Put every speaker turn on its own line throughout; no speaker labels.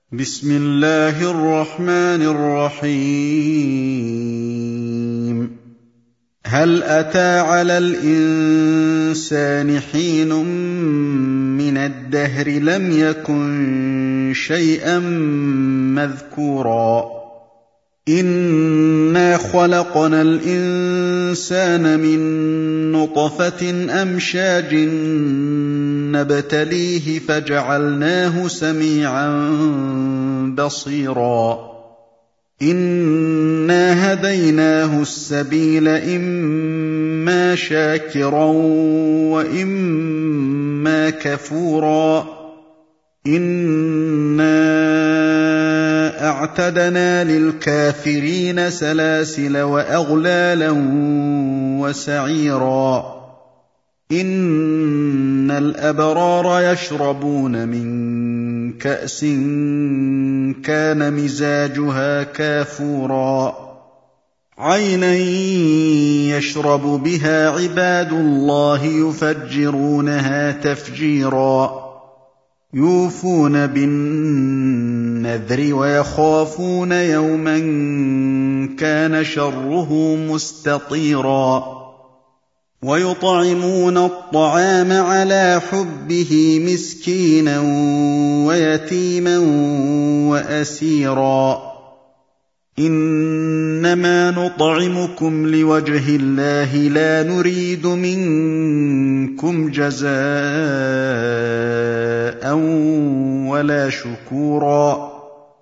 بسم الله الرحمن الرحيم هل أتى على الإنسان حين من الدهر لم يكن شيئا مذكورا إنا خلقنا الإنسان من نطفة أمشاج نبتليه فجعلناه سميعا بصيرا إنا هديناه السبيل إما شاكرا وإما كفورا إنا أعتدنا للكافرين سلاسل وأغلالا وسعيرا إن الأبرار يشربون من كأس كان مزاجها كافورا عينا يشرب بها عباد الله يفجرونها تفجيرا يوفون بالنذر ويخافون يوما كان شره مستطيرا ويطعمون الطعام على حبه مسكينا ويتيما وأسيرا إنما نطعمكم لوجه الله لا نريد منكم جزاء ولا شكورا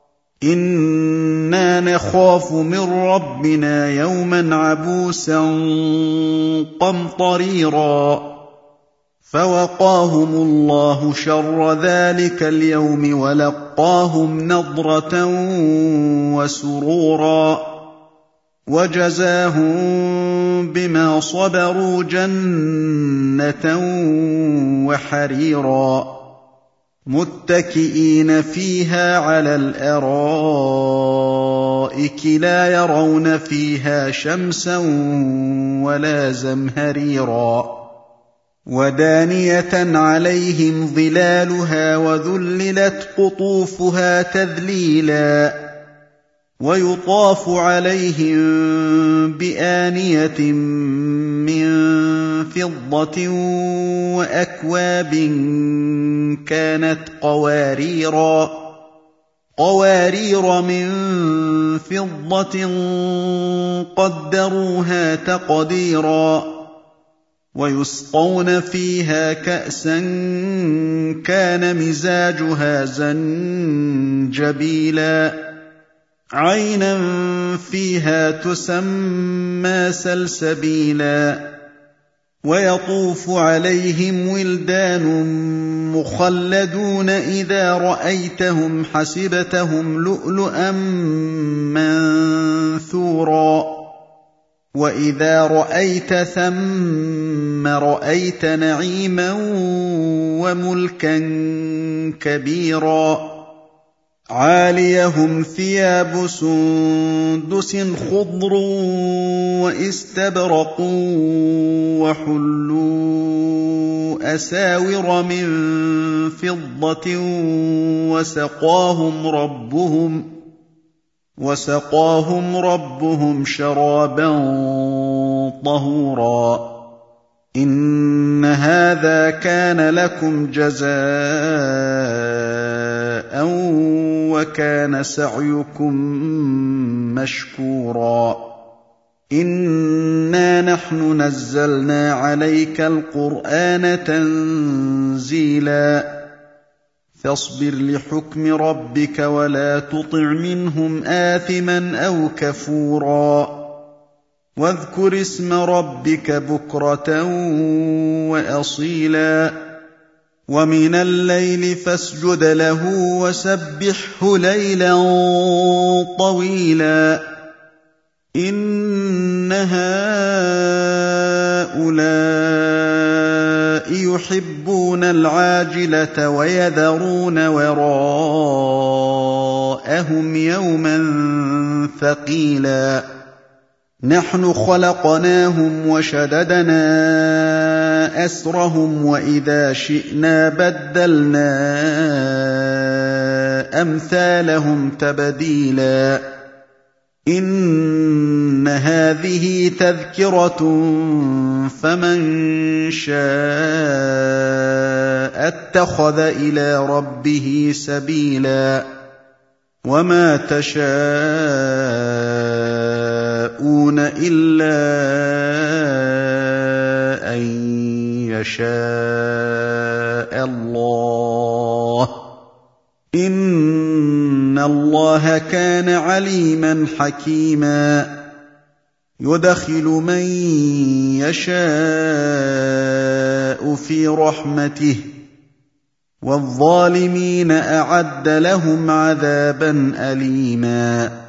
إنا نخاف من ربنا يوما عبوسا قمطريرا فوقاهم الله شر ذلك اليوم ولقاهم نضرة وسرورا وجزاهم بما صبروا جنة وحريرا متكئين فيها على الأرائك لا يرون فيها شمسا ولا زمهريرا ودانية عليهم ظلالها وذللت قطوفها تذليلا ويطاف عليهم بآنية من فضة وأكواب كانت قوارير من فضة قدروها تقديرا ويسقون فيها كأسا كان مزاجها زنجبيلا عينا فيها تسمى سلسبيلا ويطوف عليهم ولدان مخلدون إذا رأيتهم حسبتهم لؤلؤا منثورا وإذا رأيت ثم رأيت نعيما وملكا كبيرا عاليهم ثياب سندس خضر واستبرق وحلوا أساور من فضة وسقاهم ربهم شرابا طهورا إن هذا كان لكم جزاء وكان سعيكم مشكورا إنا نحن نزلنا عليك القرآن تنزيلا فاصبر لحكم ربك ولا تطع منهم آثما أو كفورا واذكر اسم ربك بكرة وأصيلا ومن الليل فاسجد له وسبحه ليلا طويلا إن هؤلاء يحبون العاجلة ويذرون وراءهم يوما ثقيلا نحن خلقناهم وشددنا أسرهم وإذا شئنا بدلنا أَمْثَالَهُمْ تَبْدِيلًا إِنَّ هَٰذِهِ تَذْكِرَةٌ فَمَن شَاءَ اتَّخَذَ إِلَىٰ رَبِّهِ سَبِيلًا وَمَا تَشَاءُونَ إِلَّا أَن يَشَاءَ اللَّهُ إِنَّ اللَّهَ كَانَ عَلِيمًا حَكِيمًا يُدْخِلُ مَن يَشَاءُ فِي رَحْمَتِهِ وَالظَّالِمِينَ أَعَدَّ لَهُمْ عَذَابًا أَلِيمًا